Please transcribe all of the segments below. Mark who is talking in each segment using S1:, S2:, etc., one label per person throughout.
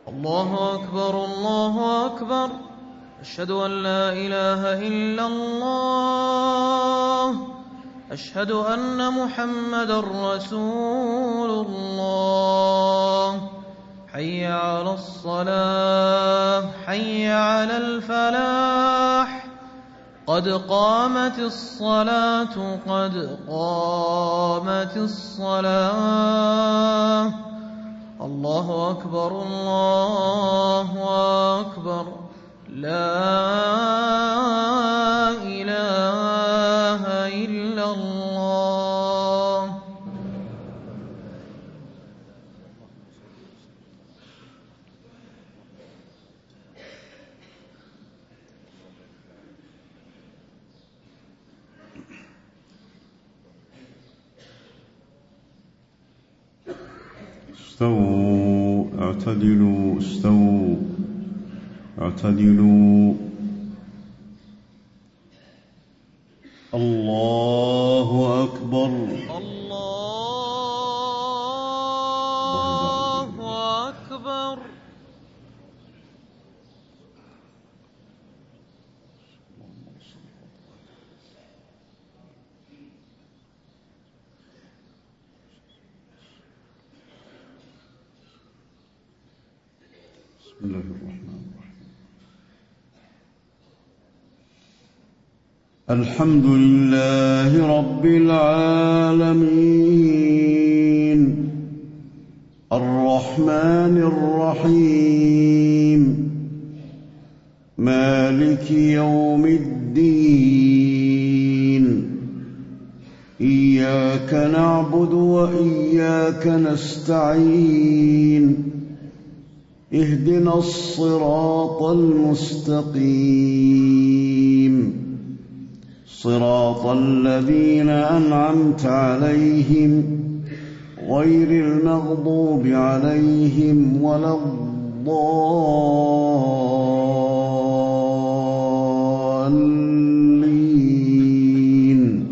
S1: الله أكبر الله أكبر. أشهد أن لا إله إلا الله. أشهد أن محمدًا رسول الله. حي على الصلاة حي على الفلاح. قد قامت الصلاة قد قامت الصلاة. الله أكبر الله أكبر. لا إله إلا الله.
S2: استووا اعتدلوا استووا اعتدلوا. الله أكبر
S1: الله أكبر.
S2: بسم الله الرحمن الرحيم. الحمد لله رب العالمين الرحمن الرحيم مالك يوم الدين. إياك نعبد وإياك نستعين. اهدنا الصراط المستقيم صراط الذين أنعمت عليهم غير المغضوب عليهم ولا الضالين.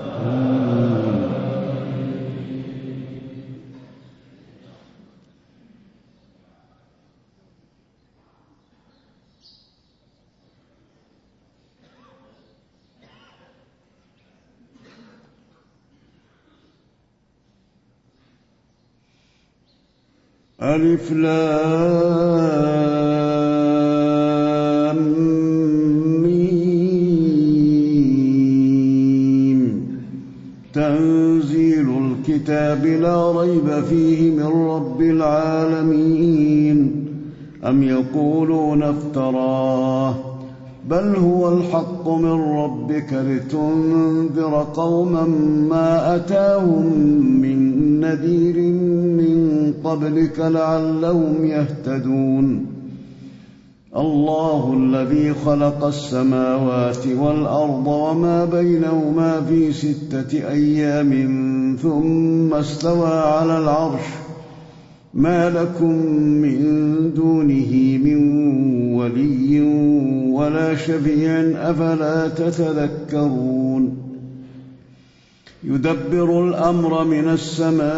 S2: ألف لام ميم. تنزيل الكتاب لا ريب فيه من رب العالمين. أم يقولون افتراه بل هو الحق من ربك لتنذر قوما ما أتاهم من نذير من قبلك لعلهم يهتدون. الله الذي خلق السماوات والأرض وما بينهما في 6 أيام ثم استوى على العرش. ما لكم من دونه من ولي ولا شفيع أفلا تتذكرون. يدبر الأمر من السماء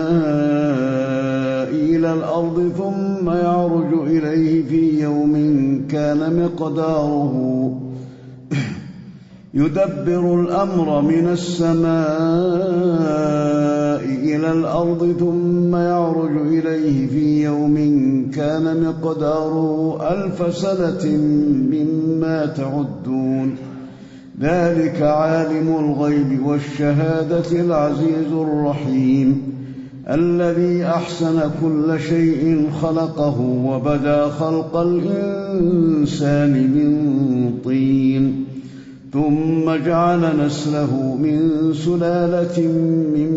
S2: إلى الأرض ثم يعرج إليه في يوم كان مقداره يدبر الأمر من السماء إلى الأرض ثم يعرج إليه في يوم كان مقداره 1000 سنة مما تعدون. ذلك عالم الغيب والشهادة العزيز الرحيم الذي أحسن كل شيء خلقه وبدأ خلق الإنسان من طين ثم جعل نسله من سلالة من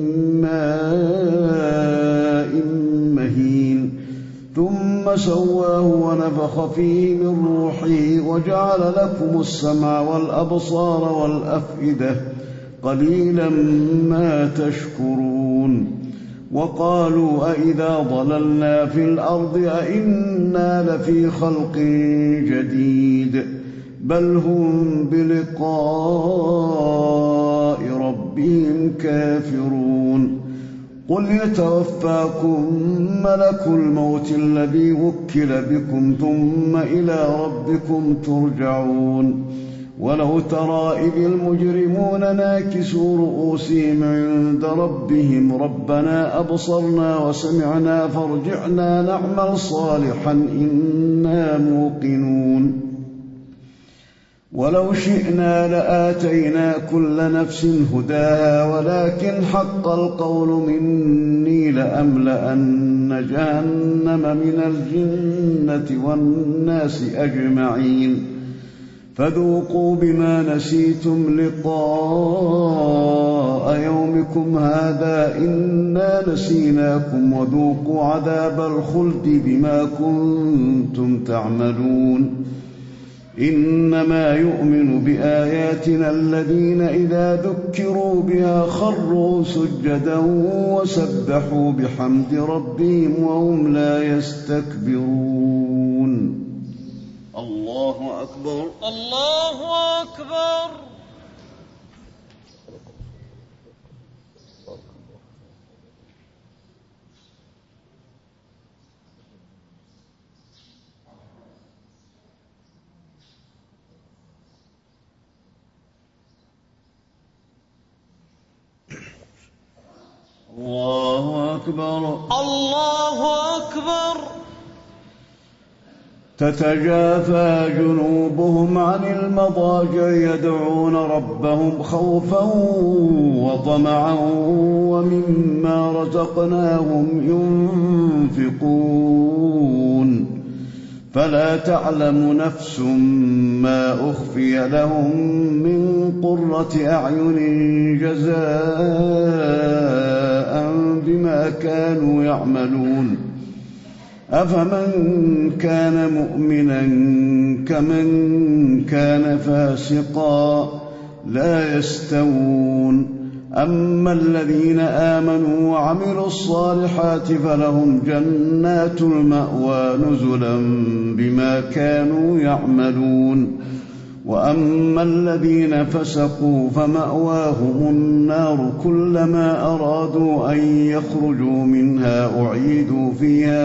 S2: ماء مهين ثم سواه ونفخ فيه من روحه وجعل لكم السمع والأبصار والأفئدة قليلا ما تشكرون. وقالوا أئذا ضللنا في الأرض أئنا لفي خلق جديد بل هم بلقاء ربهم كافرون. قل يتوفاكم ملك الموت الذي وكل بكم ثم إلى ربكم ترجعون. ولو ترى إذ المجرمون ناكسوا رؤوسهم عند ربهم ربنا أبصرنا وسمعنا فارجعنا نعمل صالحا إنا موقنون. ولو شئنا لآتينا كل نفس هداها ولكن حق القول مني لأملأن جهنم من الجنة والناس أجمعين. فذوقوا بما نسيتم لقاء يومكم هذا إنا نسيناكم وذوقوا عذاب الخلد بما كنتم تعملون. إنما يؤمن بآياتنا الذين إذا ذكروا بها خروا سجدا وسبحوا بحمد ربهم وهم لا يستكبرون. الله أكبر
S1: الله أكبر.
S2: الله أكبر
S1: الله أكبر.
S2: تتجافى جنوبهم عن المضاجع يدعون ربهم خوفا وطمعا ومما رزقناهم ينفقون. فلا تعلم نفس ما أخفي لهم من قرة أعين جزاء بما كانوا يعملون. أفمن كان مؤمنا كمن كان فاسقا لا يستوون. أما الذين آمنوا وعملوا الصالحات فلهم جنات المأوى نزلا بما كانوا يعملون. وأما الذين فسقوا فمأواهم النار كلما أرادوا أن يخرجوا منها أعيدوا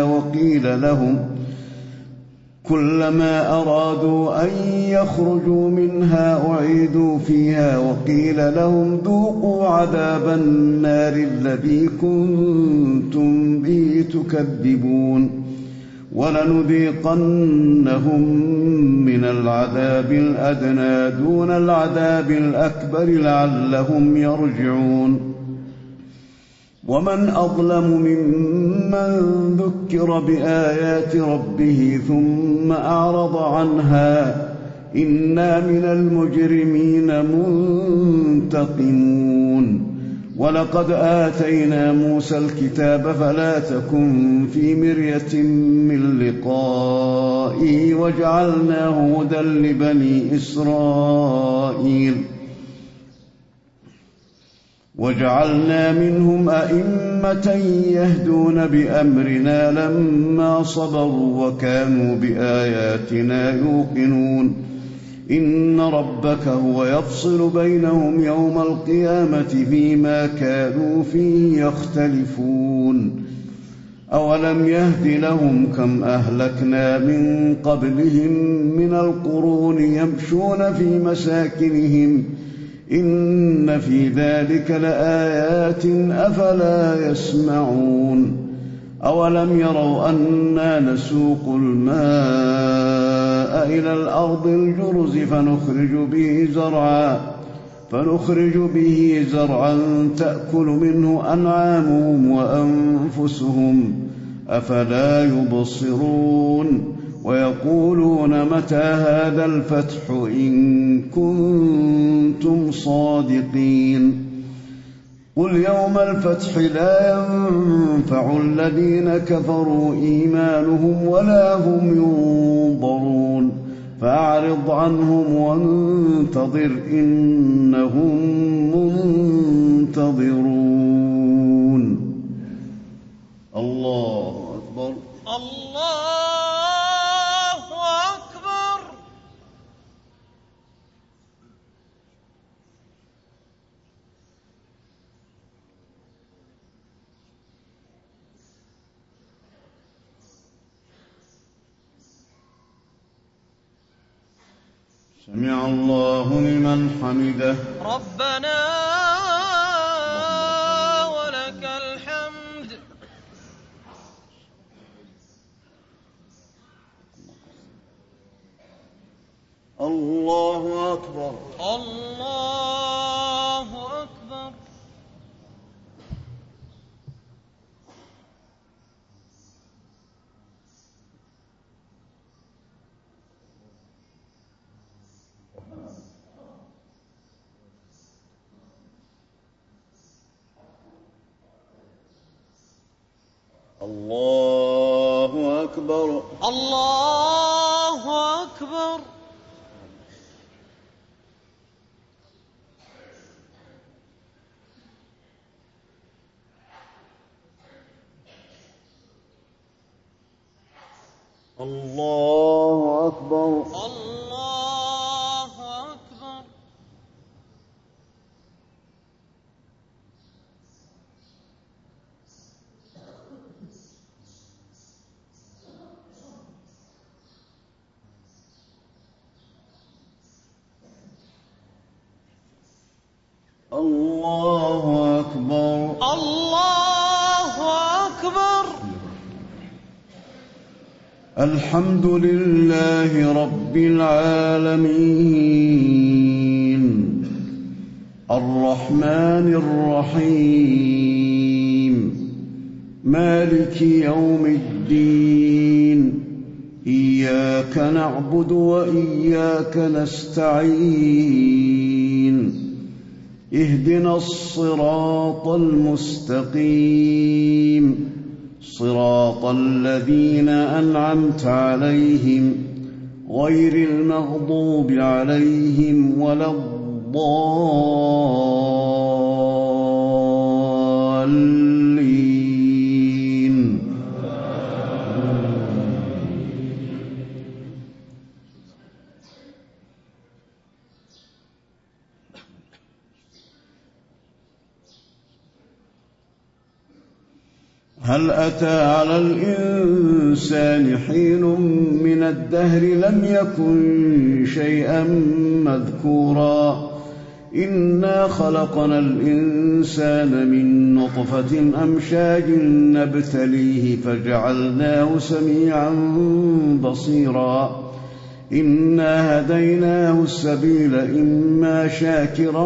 S2: فيها وقيل لهم ذوقوا عذاب النار الذي كنتم به تكذبون. ولنذيقنهم من العذاب الأدنى دون العذاب الأكبر لعلهم يرجعون. ومن أظلم ممن ذكر بآيات ربه ثم أعرض عنها إنا من المجرمين منتقمون. ولقد آتينا موسى الكتاب فلا تكن في مرية من لقائه وجعلناه هدى لبني إسرائيل. وجعلنا منهم أئمة يهدون بأمرنا لما صبروا وكانوا بآياتنا يوقنون. إن ربك هو يفصل بينهم يوم القيامة فيما كانوا فيه يختلفون. أولم يهد لهم كم أهلكنا من قبلهم من القرون يمشون في مساكنهم إن في ذلك لآيات أفلا يسمعون. أولم يروا أنا نسوق الماء إلى الأرض الجرز فنخرج به زرعا تأكل منه أنعامهم وأنفسهم أفلا يبصرون. ويقولون متى هذا الفتح إن كنتم صادقين. قل يوم الفتح لا ينفع الذين كفروا إيمانهم ولا هم ينظرون. فأعرض عنهم وانتظر إنهم منتظرون. الله أكبر
S1: الله أكبر.
S2: سمع الله لمن حمده.
S1: ربنا ولك الحمد.
S2: الله أكبر.
S1: الله أكبر.
S2: الله أكبر.
S1: الله أكبر.
S2: الله أكبر.
S1: الله أكبر.
S2: الله أكبر.
S1: الله أكبر.
S2: الحمد لله رب العالمين الرحمن الرحيم مالك يوم الدين إياك نعبد وإياك نستعين اهدنا الصراط المستقيم صراط الذين أنعمت عليهم غير المغضوب عليهم ولا الضالين. هل أتى على الإنسان حين من الدهر لم يكن شيئا مذكورا إنا خلقنا الإنسان من نطفة أمشاج نبتليه فجعلناه سميعا بصيرا إنا هديناه السبيل إما شاكرا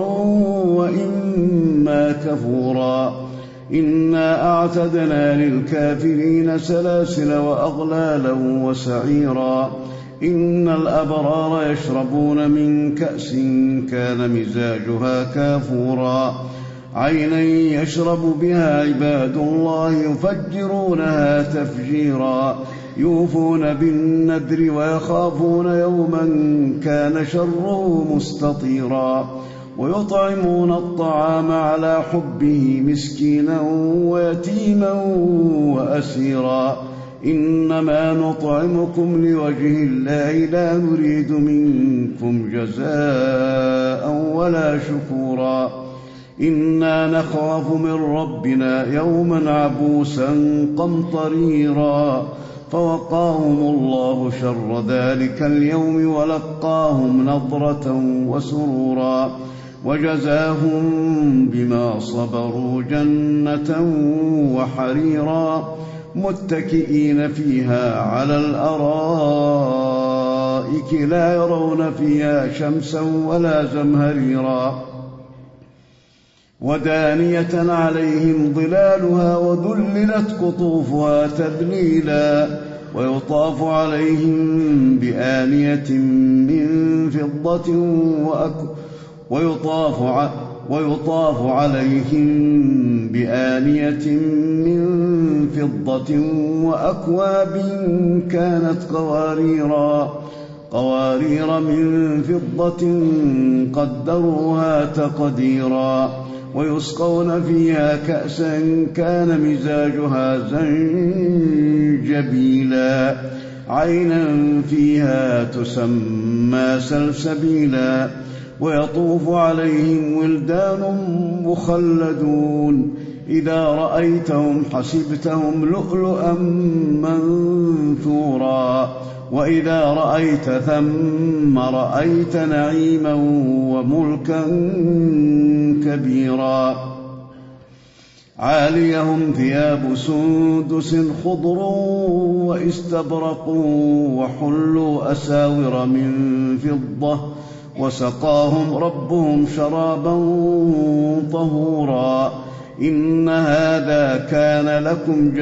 S2: وإما كفورا إنا أعتدنا للكافرين سلاسل وأغلالا وسعيرا إن الأبرار يشربون من كأس كان مزاجها كافورا عينا يشرب بها عباد الله يفجرونها تفجيرا يوفون بالنذر ويخافون يوما كان شره مستطيرا ويطعمون الطعام على حبه مسكينا ويتيما وأسيرا إنما نطعمكم لوجه الله لا نريد منكم جزاء ولا شكورا إنا نخاف من ربنا يوما عبوسا قمطريرا فوقاهم الله شر ذلك اليوم ولقاهم نضرة وسرورا وجزاهم بما صبروا جنة وحريرا متكئين فيها على الأرائك لا يرون فيها شمسا ولا زمهريرا ودانية عليهم ظلالها وذللت قطوفها تذليلا ويطاف عليهم بآنية من فضة ويطاف عليهم بآنية من فضة وأكواب كانت قوارير من فضة قدروها تقديرا ويسقون فيها كأسا كان مزاجها زنجبيلا عينا فيها تسمى سلسبيلا ويطوف عليهم ولدان مخلدون إذا رأيتهم حسبتهم لؤلؤا منثورا وإذا رأيت ثم رأيت نعيما وملكا كبيرا عاليهم ثياب سندس خضر واستبرق وحلوا أساور من فضة وسقاهم ربهم شرابا طهورا إن هذا كان لكم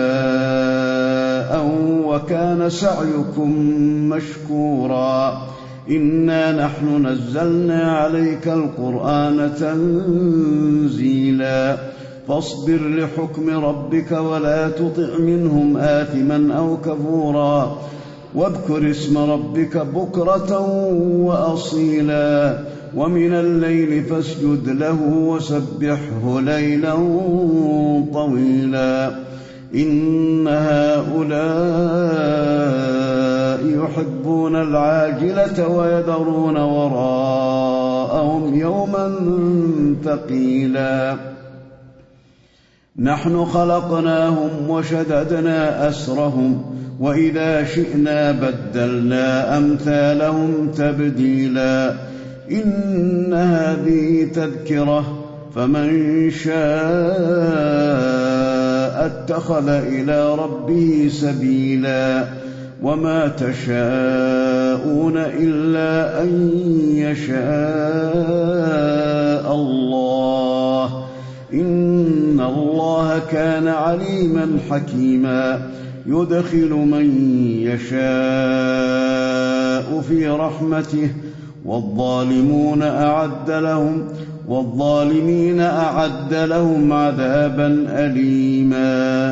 S2: جزاء وكان سعيكم مشكورا إنا نحن نزلنا عليك القرآن تنزيلا فاصبر لحكم ربك ولا تطع منهم آثما أو كفورا واذكر اسم ربك بكرة وأصيلا ومن الليل فاسجد له وسبحه ليلا طويلا إن هؤلاء يحبون العاجلة ويذرون وراءهم يوما ثقيلا نحن خلقناهم وشددنا أسرهم وإذا شئنا بدلنا أمثالهم تبديلا إن هذه تذكرة فمن شاء اتخذ إلى ربه سبيلا وما تشاءون إلا أن يشاء الله إن الله كان عليما حكيما يدخل من يشاء في رحمته والظالمين أعد لهم عذابا أليما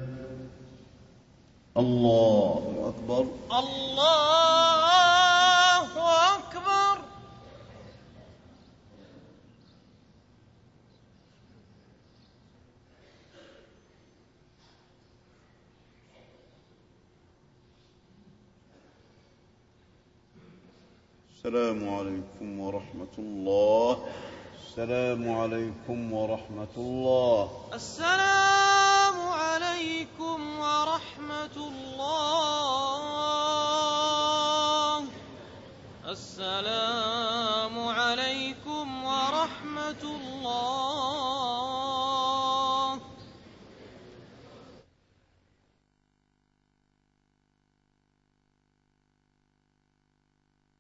S2: الله أكبر
S1: الله أكبر.
S2: السلام عليكم ورحمة الله. السلام عليكم ورحمة الله.
S1: السلام عليكم ورحمة الله. السلام